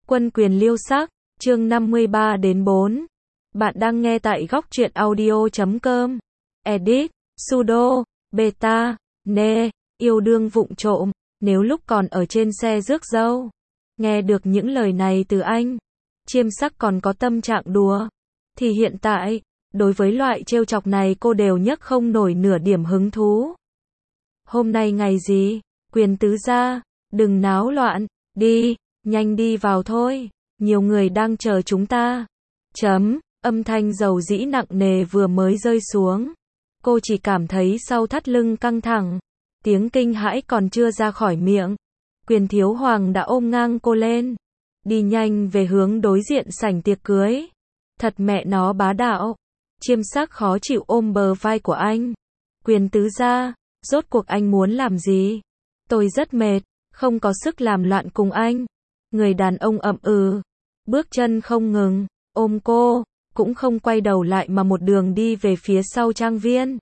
Quân quyền liêu sắc, chương 53 đến 4. Bạn đang nghe tại góc truyện audio.com. Edit, sudo, beta, ne, yêu đương vụng trộm, nếu lúc còn ở trên xe rước dâu. Nghe được những lời này từ anh, chiêm sắc còn có tâm trạng đùa. Thì hiện tại, đối với loại trêu chọc này cô đều nhấc không nổi nửa điểm hứng thú. Hôm nay ngày gì? Quyền tứ gia, đừng náo loạn, đi, nhanh đi vào thôi, nhiều người đang chờ chúng ta. Âm thanh dầu dĩ nặng nề vừa mới rơi xuống. Cô chỉ cảm thấy sau thắt lưng căng thẳng. Tiếng kinh hãi còn chưa ra khỏi miệng. Quyền Thiếu Hoàng đã ôm ngang cô lên. Đi nhanh về hướng đối diện sảnh tiệc cưới. Thật mẹ nó bá đạo. Chiêm sắc khó chịu ôm bờ vai của anh. Quyền tứ gia, rốt cuộc anh muốn làm gì? Tôi rất mệt, không có sức làm loạn cùng anh. Người đàn ông ậm ừ. Bước chân không ngừng, ôm cô, cũng không quay đầu lại mà một đường đi về phía sau trang viên.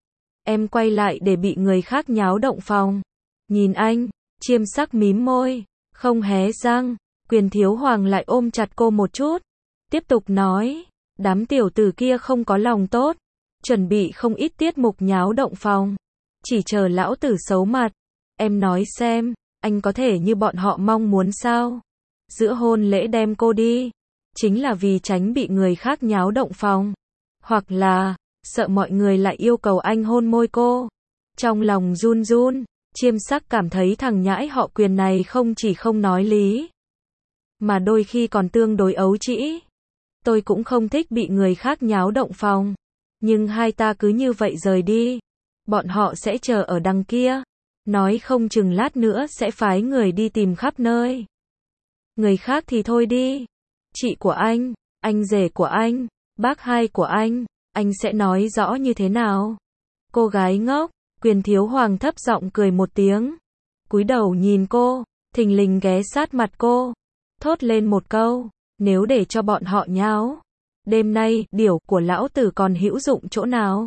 Em quay lại để bị người khác nháo động phòng. Nhìn anh, chiêm sắc mím môi, không hé răng. Quyền Thiếu Hoàng lại ôm chặt cô một chút. Tiếp tục nói, đám tiểu tử kia không có lòng tốt. Chuẩn bị không ít tiết mục nháo động phòng. Chỉ chờ lão tử xấu mặt. Em nói xem, anh có thể như bọn họ mong muốn sao? Giữa hôn lễ đem cô đi, chính là vì tránh bị người khác nháo động phòng. Hoặc là, sợ mọi người lại yêu cầu anh hôn môi cô. Trong lòng run run, chiêm sắc cảm thấy thằng nhãi họ Quyền này không chỉ không nói lý, mà đôi khi còn tương đối ấu trĩ. Tôi cũng không thích bị người khác nháo động phòng. Nhưng hai ta cứ như vậy rời đi. Bọn họ sẽ chờ ở đằng kia. Nói không chừng lát nữa sẽ phái người đi tìm khắp nơi. Người khác thì thôi đi. Chị của anh rể của anh, bác hai của anh sẽ nói rõ như thế nào? Cô gái ngốc, Quyền Thiếu Hoàng thấp giọng cười một tiếng. Cúi đầu nhìn cô, thình lình ghé sát mặt cô. Thốt lên một câu, nếu để cho bọn họ nháo. Đêm nay, điểu của lão tử còn hữu dụng chỗ nào?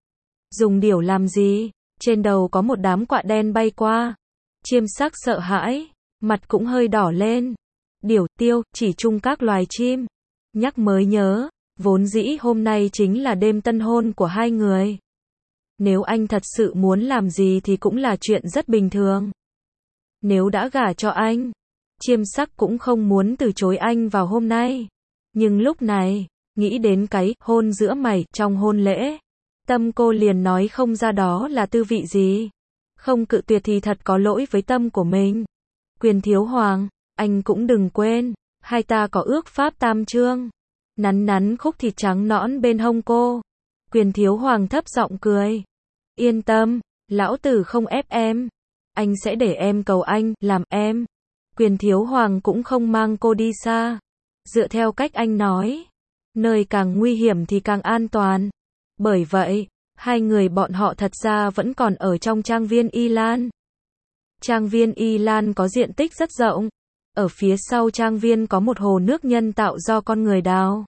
Dùng điểu làm gì? Trên đầu có một đám quạ đen bay qua. Chiêm sắc sợ hãi, mặt cũng hơi đỏ lên. Điểu, tiêu, chỉ chung các loài chim. Nhắc mới nhớ, vốn dĩ hôm nay chính là đêm tân hôn của hai người. Nếu anh thật sự muốn làm gì thì cũng là chuyện rất bình thường. Nếu đã gả cho anh, chiêm sắc cũng không muốn từ chối anh vào hôm nay. Nhưng lúc này, nghĩ đến cái hôn giữa mày trong hôn lễ. Tâm cô liền nói không ra đó là tư vị gì. Không cự tuyệt thì thật có lỗi với tâm của mình. Quyền Thiếu Hoàng, anh cũng đừng quên, hai ta có ước pháp tam chương. Nắn khúc thịt trắng nõn bên hông cô. Quyền Thiếu Hoàng thấp giọng cười. Yên tâm, lão tử không ép em. Anh sẽ để em cầu anh, làm em. Quyền Thiếu Hoàng cũng không mang cô đi xa. Dựa theo cách anh nói, nơi càng nguy hiểm thì càng an toàn. Bởi vậy, hai người bọn họ thật ra vẫn còn ở trong trang viên Y Lan. Trang viên Y Lan có diện tích rất rộng. Ở phía sau trang viên có một hồ nước nhân tạo do con người đào.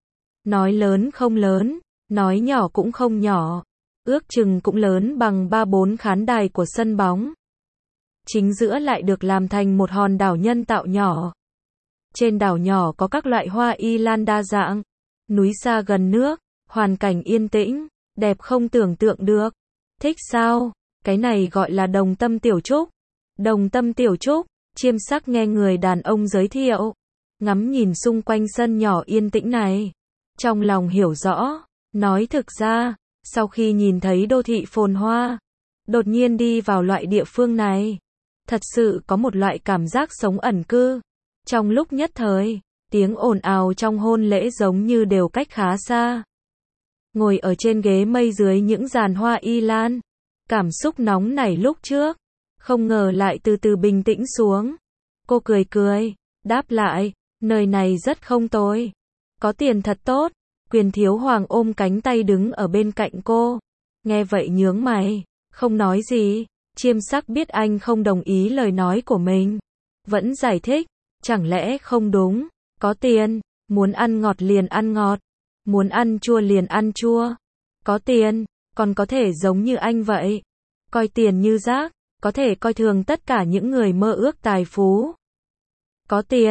Nói lớn không lớn, nói nhỏ cũng không nhỏ. Ước chừng cũng lớn bằng 3-4 khán đài của sân bóng. Chính giữa lại được làm thành một hòn đảo nhân tạo nhỏ. Trên đảo nhỏ có các loại hoa y lan đa dạng. Núi xa gần nước, hoàn cảnh yên tĩnh, đẹp không tưởng tượng được. Thích sao? Cái này gọi là Đồng Tâm Tiểu Trúc. Đồng Tâm Tiểu Trúc, chiêm sắc nghe người đàn ông giới thiệu. Ngắm nhìn xung quanh sân nhỏ yên tĩnh này. Trong lòng hiểu rõ, nói thực ra, sau khi nhìn thấy đô thị phồn hoa, đột nhiên đi vào loại địa phương này, thật sự có một loại cảm giác sống ẩn cư. Trong lúc nhất thời, tiếng ồn ào trong hôn lễ giống như đều cách khá xa. Ngồi ở trên ghế mây dưới những giàn hoa y lan, cảm xúc nóng nảy lúc trước, không ngờ lại từ từ bình tĩnh xuống. Cô cười, đáp lại, nơi này rất không tồi. Có tiền thật tốt. Quyền Thiếu Hoàng ôm cánh tay đứng ở bên cạnh cô. Nghe vậy nhướng mày, không nói gì. Chiêm sắc biết anh không đồng ý lời nói của mình. Vẫn giải thích, chẳng lẽ không đúng. Có tiền, muốn ăn ngọt liền ăn ngọt. Muốn ăn chua liền ăn chua. Có tiền, còn có thể giống như anh vậy. Coi tiền như rác, có thể coi thường tất cả những người mơ ước tài phú. Có tiền,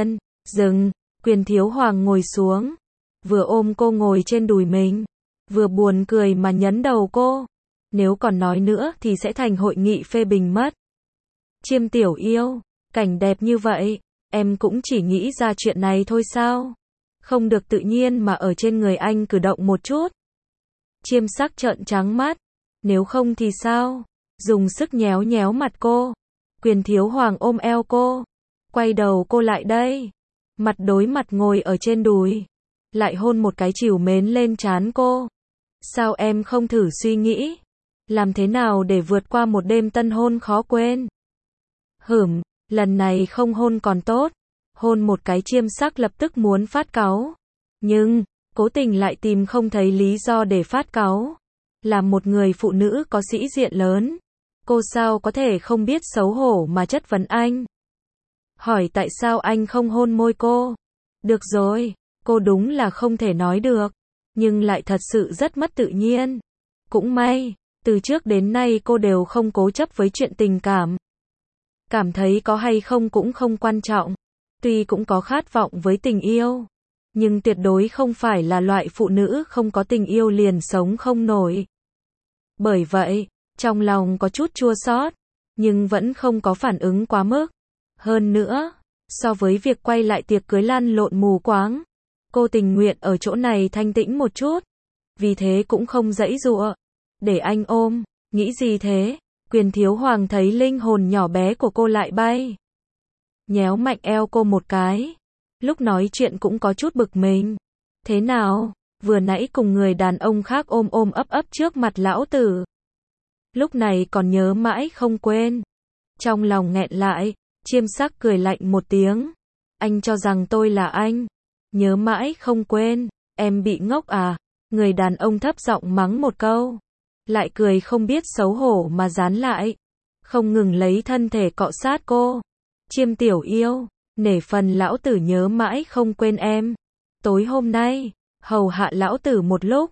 Dừng, Quyền Thiếu Hoàng ngồi xuống, vừa ôm cô ngồi trên đùi mình, vừa buồn cười mà nhấn đầu cô. Nếu còn nói nữa thì sẽ thành hội nghị phê bình mất. Chiêm tiểu yêu, cảnh đẹp như vậy, em cũng chỉ nghĩ ra chuyện này thôi sao? Không được tự nhiên mà ở trên người anh cử động một chút. Chiêm sắc trợn trắng mắt, nếu không thì sao? Dùng sức nhéo nhéo mặt cô. Quyền Thiếu Hoàng ôm eo cô, quay đầu cô lại đây, mặt đối mặt ngồi ở trên đùi, lại hôn một cái trìu mến lên trán cô. Sao em không thử suy nghĩ, làm thế nào để vượt qua một đêm tân hôn khó quên? Lần này không hôn còn tốt, hôn một cái Chiêm sắc lập tức muốn phát cáu, nhưng cố tình lại tìm không thấy lý do để phát cáu. Là một người phụ nữ có sĩ diện lớn, cô sao có thể không biết xấu hổ mà chất vấn anh. Hỏi tại sao anh không hôn môi cô? Được rồi, cô đúng là không thể nói được, nhưng lại thật sự rất mất tự nhiên. Cũng may, từ trước đến nay cô đều không cố chấp với chuyện tình cảm. Cảm thấy có hay không cũng không quan trọng. Tuy cũng có khát vọng với tình yêu, nhưng tuyệt đối không phải là loại phụ nữ không có tình yêu liền sống không nổi. Bởi vậy, trong lòng có chút chua xót, nhưng vẫn không có phản ứng quá mức. Hơn nữa, so với việc quay lại tiệc cưới lăn lộn mù quáng, cô tình nguyện ở chỗ này thanh tĩnh một chút. Vì thế cũng không giãy giụa, để anh ôm. Nghĩ gì thế? Quyền Thiếu Hoàng thấy linh hồn nhỏ bé của cô lại bay, nhéo mạnh eo cô một cái. Lúc nói chuyện cũng có chút bực mình. Thế nào, vừa nãy cùng người đàn ông khác ôm ôm ấp ấp trước mặt lão tử, lúc này còn nhớ mãi không quên. Trong lòng nghẹn lại, Chiêm sắc cười lạnh một tiếng. Anh cho rằng tôi là anh, nhớ mãi không quên, em bị ngốc à? Người đàn ông thấp giọng mắng một câu, lại cười không biết xấu hổ mà dán lại, không ngừng lấy thân thể cọ sát cô. Chiêm tiểu yêu, nể phần lão tử nhớ mãi không quên em. Tối hôm nay, hầu hạ lão tử một lúc.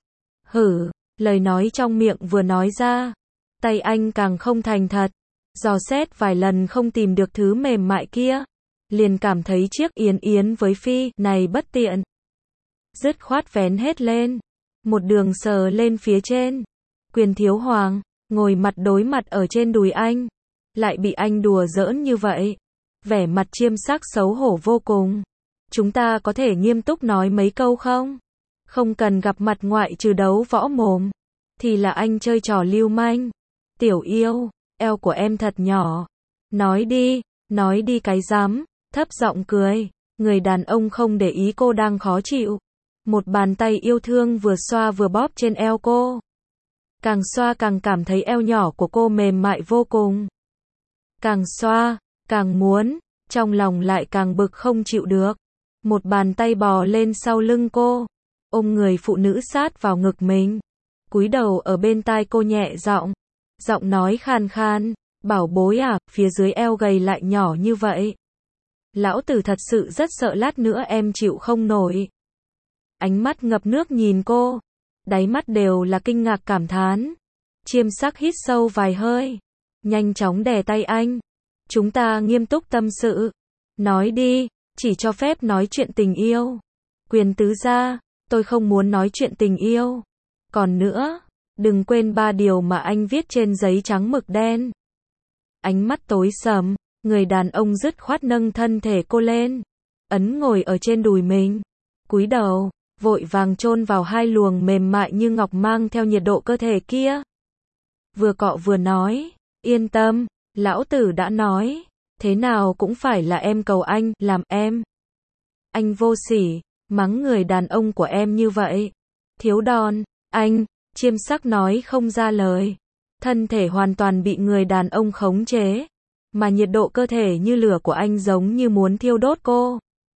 Lời nói trong miệng vừa nói ra, tay anh càng không thành thật. Dò xét vài lần không tìm được thứ mềm mại kia, liền cảm thấy chiếc yến yến với phi này bất tiện. Dứt khoát vén hết lên, một đường sờ lên phía trên. Quyền Thiếu Hoàng, ngồi mặt đối mặt ở trên đùi anh, lại bị anh đùa giỡn như vậy. Vẻ mặt Chiêm sắc xấu hổ vô cùng. Chúng ta có thể nghiêm túc nói mấy câu không? Không cần gặp mặt ngoại trừ đấu võ mồm, thì là anh chơi trò lưu manh. Tiểu yêu, eo của em thật nhỏ. Nói đi cái rắm, thấp giọng cười. Người đàn ông không để ý cô đang khó chịu. Một bàn tay yêu thương vừa xoa vừa bóp trên eo cô. Càng xoa càng cảm thấy eo nhỏ của cô mềm mại vô cùng. Càng xoa, càng muốn, trong lòng lại càng bực không chịu được. Một bàn tay bò lên sau lưng cô, ôm người phụ nữ sát vào ngực mình, cúi đầu ở bên tai cô nhẹ giọng, giọng nói khan khan, bảo bối à, phía dưới eo gầy lại nhỏ như vậy. Lão tử thật sự rất sợ lát nữa em chịu không nổi. Ánh mắt ngập nước nhìn cô, đáy mắt đều là kinh ngạc cảm thán. Chiêm sắc hít sâu vài hơi, nhanh chóng đè tay anh. Chúng ta nghiêm túc tâm sự. Nói đi, chỉ cho phép nói chuyện tình yêu. Quyền tứ gia, tôi không muốn nói chuyện tình yêu. Còn nữa, đừng quên 3 điều mà anh viết trên giấy trắng mực đen. Ánh mắt tối sầm, người đàn ông dứt khoát nâng thân thể cô lên, ấn ngồi ở trên đùi mình, cúi đầu, vội vàng chôn vào hai luồng mềm mại như ngọc mang theo nhiệt độ cơ thể kia. Vừa cọ vừa nói, yên tâm, lão tử đã nói, thế nào cũng phải là em cầu anh, làm em. Anh vô sỉ, mắng người đàn ông của em như vậy. Thiếu đòn, anh, Chiêm sắc nói không ra lời. Thân thể hoàn toàn bị người đàn ông khống chế, mà nhiệt độ cơ thể như lửa của anh giống như muốn thiêu đốt cô.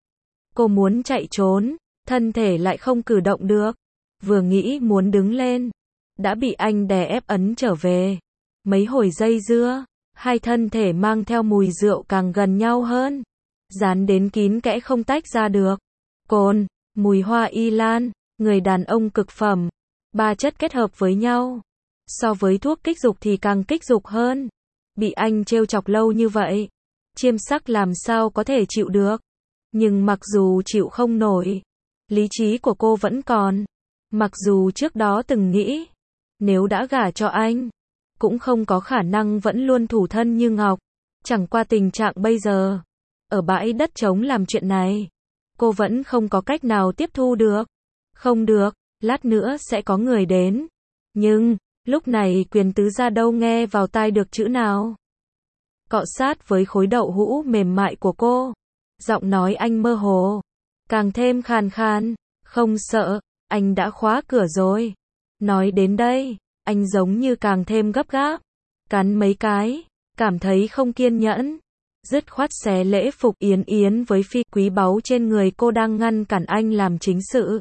Cô muốn chạy trốn, thân thể lại không cử động được. Vừa nghĩ muốn đứng lên, đã bị anh đè ép ấn trở về. Mấy hồi dây dưa, hai thân thể mang theo mùi rượu càng gần nhau hơn, dán đến kín kẽ không tách ra được. Cồn, mùi hoa y lan, người đàn ông cực phẩm, 3 chất kết hợp với nhau, so với thuốc kích dục thì càng kích dục hơn. Bị anh trêu chọc lâu như vậy, Chiêm sắc làm sao có thể chịu được. Nhưng mặc dù chịu không nổi, lý trí của cô vẫn còn. Mặc dù trước đó từng nghĩ, nếu đã gả cho anh, cũng không có khả năng vẫn luôn thủ thân như ngọc. Chẳng qua tình trạng bây giờ, ở bãi đất trống làm chuyện này, cô vẫn không có cách nào tiếp thu được. Không được, lát nữa sẽ có người đến. Nhưng, lúc này Quyền tứ gia đâu nghe vào tai được chữ nào. Cọ sát với khối đậu hũ mềm mại của cô. Giọng nói anh mơ hồ, càng thêm khàn khàn. Không sợ, anh đã khóa cửa rồi. Nói đến đây, anh giống như càng thêm gấp gáp. Cắn mấy cái, cảm thấy không kiên nhẫn. Dứt khoát xé lễ phục Yến Yến với phi quý báu trên người cô đang ngăn cản anh làm chính sự.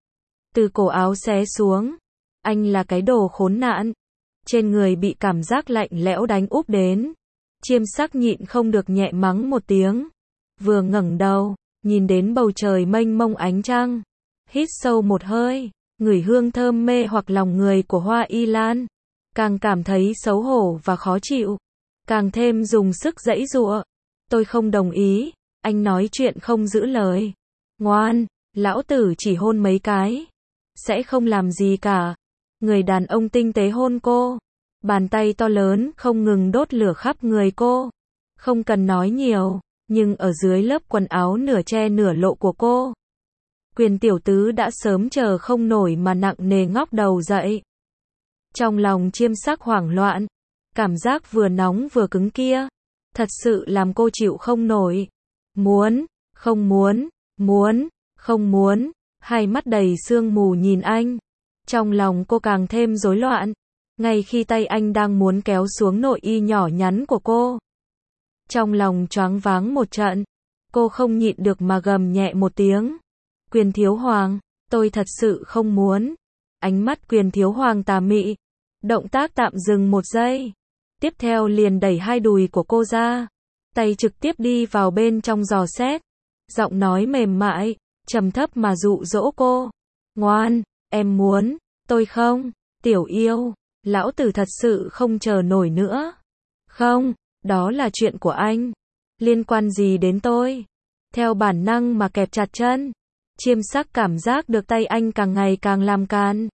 Từ cổ áo xé xuống. Anh là cái đồ khốn nạn. Trên người bị cảm giác lạnh lẽo đánh úp đến. Chiêm sắc nhịn không được nhẹ mắng một tiếng. Vừa ngẩng đầu, nhìn đến bầu trời mênh mông ánh trăng. Hít sâu một hơi, ngửi hương thơm mê hoặc lòng người của hoa y lan. Càng cảm thấy xấu hổ và khó chịu. Càng thêm dùng sức giãy giụa. Tôi không đồng ý, anh nói chuyện không giữ lời. Ngoan, lão tử chỉ hôn mấy cái. Sẽ không làm gì cả. Người đàn ông tinh tế hôn cô. Bàn tay to lớn không ngừng đốt lửa khắp người cô. Không cần nói nhiều, nhưng ở dưới lớp quần áo nửa che nửa lộ của cô, Quyền tiểu tứ đã sớm chờ không nổi mà nặng nề ngóc đầu dậy. Trong lòng Chiêm sắc hoảng loạn, cảm giác vừa nóng vừa cứng kia, thật sự làm cô chịu không nổi. Muốn, không muốn, muốn, không muốn, hai mắt đầy sương mù nhìn anh. Trong lòng cô càng thêm rối loạn, ngay khi tay anh đang muốn kéo xuống nội y nhỏ nhắn của cô. Trong lòng choáng váng một trận, cô không nhịn được mà gầm nhẹ một tiếng. Quyền thiếu hoàng, tôi thật sự không muốn. Ánh mắt Quyền thiếu hoàng tà mị. Động tác tạm dừng một giây. Tiếp theo liền đẩy hai đùi của cô ra. Tay trực tiếp đi vào bên trong dò xét. Giọng nói mềm mại, trầm thấp mà dụ dỗ cô. Ngoan, em muốn, tôi không. Tiểu yêu, lão tử thật sự không chờ nổi nữa. Không, đó là chuyện của anh. Liên quan gì đến tôi? Theo bản năng mà kẹp chặt chân. Chiêm sắc cảm giác được tay anh càng ngày càng làm càn.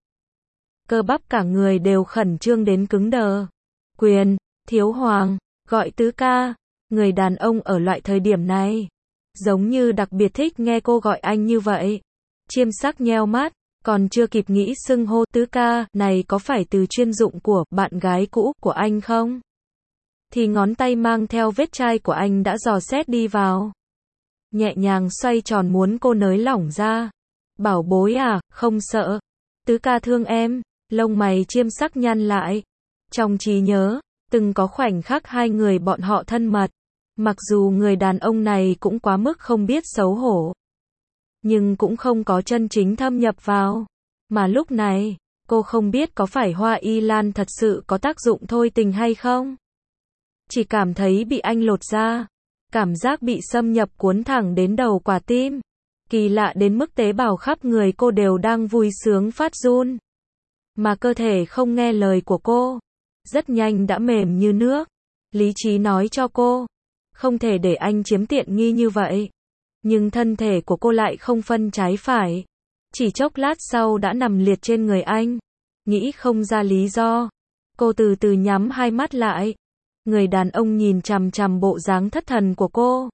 Cơ bắp cả người đều khẩn trương đến cứng đờ. Quyền, thiếu hoàng, gọi tứ ca. Người đàn ông ở loại thời điểm này, giống như đặc biệt thích nghe cô gọi anh như vậy. Chiêm sắc nheo mắt, còn chưa kịp nghĩ xưng hô tứ ca này có phải từ chuyên dụng của bạn gái cũ của anh không? Thì ngón tay mang theo vết chai của anh đã dò xét đi vào. Nhẹ nhàng xoay tròn muốn cô nới lỏng ra. Bảo bối à, không sợ. Tứ ca thương em. Lông mày Chiêm sắc nhăn lại. Trong trí nhớ, từng có khoảnh khắc hai người bọn họ thân mật. Mặc dù người đàn ông này cũng quá mức không biết xấu hổ, nhưng cũng không có chân chính thâm nhập vào. Mà lúc này, cô không biết có phải hoa y lan thật sự có tác dụng thôi tình hay không. Chỉ cảm thấy bị anh lột ra. Cảm giác bị xâm nhập cuốn thẳng đến đầu quả tim. Kỳ lạ đến mức tế bào khắp người cô đều đang vui sướng phát run. Mà cơ thể không nghe lời của cô. Rất nhanh đã mềm như nước. Lý trí nói cho cô, không thể để anh chiếm tiện nghi như vậy. Nhưng thân thể của cô lại không phân trái phải. Chỉ chốc lát sau đã nằm liệt trên người anh. Nghĩ không ra lý do. Cô từ từ nhắm hai mắt lại. Người đàn ông nhìn chằm chằm bộ dáng thất thần của cô.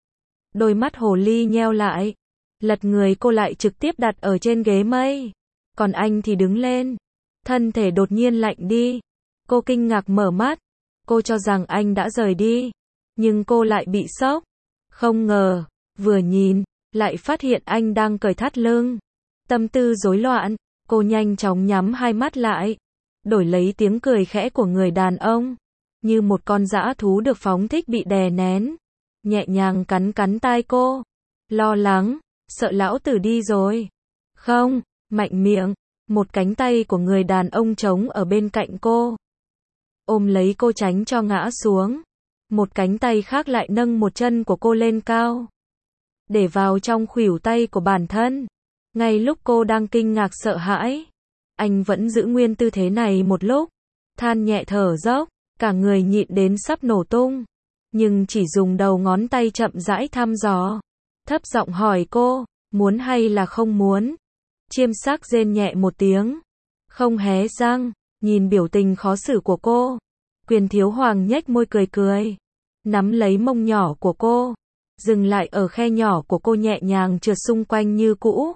Đôi mắt hồ ly nheo lại. Lật người cô lại trực tiếp đặt ở trên ghế mây. Còn anh thì đứng lên. Thân thể đột nhiên lạnh đi. Cô kinh ngạc mở mắt. Cô cho rằng anh đã rời đi. Nhưng cô lại bị sốc. Không ngờ, vừa nhìn, lại phát hiện anh đang cởi thắt lưng. Tâm tư rối loạn, cô nhanh chóng nhắm hai mắt lại. Đổi lấy tiếng cười khẽ của người đàn ông. Như một con dã thú được phóng thích bị đè nén. Nhẹ nhàng cắn cắn tai cô. Lo lắng, sợ lão tử đi rồi. Không, mạnh miệng. Một cánh tay của người đàn ông trống ở bên cạnh cô. Ôm lấy cô tránh cho ngã xuống. Một cánh tay khác lại nâng một chân của cô lên cao. Để vào trong khuỷu tay của bản thân. Ngay lúc cô đang kinh ngạc sợ hãi. Anh vẫn giữ nguyên tư thế này một lúc. Than nhẹ thở dốc. Cả người nhịn đến sắp nổ tung. Nhưng chỉ dùng đầu ngón tay chậm rãi thăm dò. thấp giọng hỏi cô, muốn hay là không muốn? Chiêm sắc rên nhẹ một tiếng, không hé răng, nhìn biểu tình khó xử của cô. Quyền Thiếu Hoàng nhếch môi cười cười, nắm lấy mông nhỏ của cô, dừng lại ở khe nhỏ của cô nhẹ nhàng trượt xung quanh như cũ.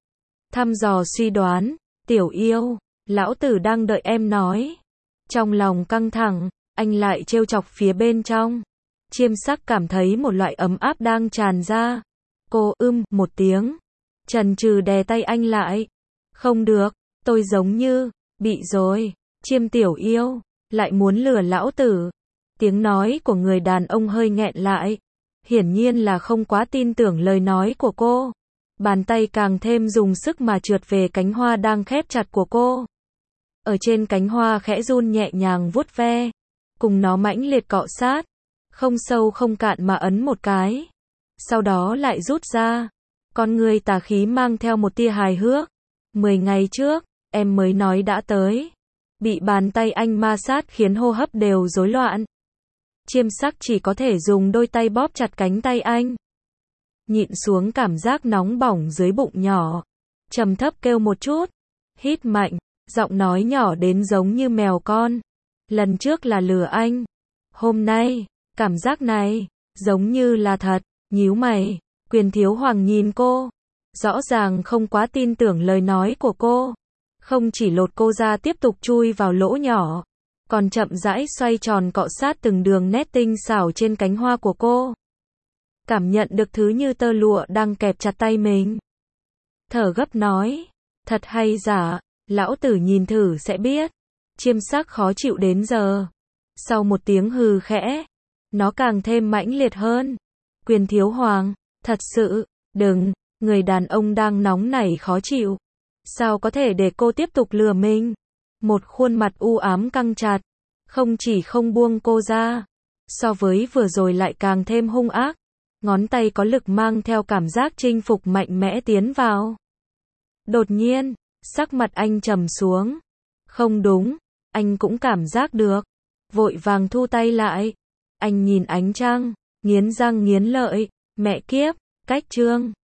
Thăm dò suy đoán, tiểu yêu, lão tử đang đợi em nói. Trong lòng căng thẳng, anh lại trêu chọc phía bên trong. Chiêm sắc cảm thấy một loại ấm áp đang tràn ra. Cô một tiếng, chần chừ đè tay anh lại. Không được, tôi giống như, bị rồi. Chiêm tiểu yêu, lại muốn lừa lão tử. Tiếng nói của người đàn ông hơi nghẹn lại. Hiển nhiên là không quá tin tưởng lời nói của cô. Bàn tay càng thêm dùng sức mà trượt về cánh hoa đang khép chặt của cô. Ở trên cánh hoa khẽ run nhẹ nhàng vuốt ve, cùng nó mãnh liệt cọ sát, không sâu không cạn mà ấn một cái. Sau đó lại rút ra. Con người tà khí mang theo một tia hài hước. 10 ngày trước, em mới nói đã tới. Bị bàn tay anh ma sát khiến hô hấp đều rối loạn. Chiêm sắc chỉ có thể dùng đôi tay bóp chặt cánh tay anh. Nhịn xuống cảm giác nóng bỏng dưới bụng nhỏ. Trầm thấp kêu một chút. Hít mạnh, giọng nói nhỏ đến giống như mèo con. Lần trước là lừa anh. Hôm nay, cảm giác này, giống như là thật. Nhíu mày, Quyền Thiếu Hoàng nhìn cô. Rõ ràng không quá tin tưởng lời nói của cô. Không chỉ lột cô ra tiếp tục chui vào lỗ nhỏ, còn chậm rãi xoay tròn cọ sát từng đường nét tinh xảo trên cánh hoa của cô. Cảm nhận được thứ như tơ lụa đang kẹp chặt tay mình. Thở gấp nói, thật hay giả, lão tử nhìn thử sẽ biết. Chiêm sắc khó chịu đến giờ. Sau một tiếng hừ khẽ, nó càng thêm mãnh liệt hơn. Quyền Thiếu Hoàng, thật sự, đừng, người đàn ông đang nóng nảy khó chịu. Sao có thể để cô tiếp tục lừa mình? Một khuôn mặt u ám căng chặt, không chỉ không buông cô ra, so với vừa rồi lại càng thêm hung ác. Ngón tay có lực mang theo cảm giác chinh phục mạnh mẽ tiến vào. Đột nhiên, sắc mặt anh trầm xuống. Không đúng, anh cũng cảm giác được. Vội vàng thu tay lại. Anh nhìn ánh trăng, nghiến răng nghiến lợi. Mẹ kiếp, cách chương.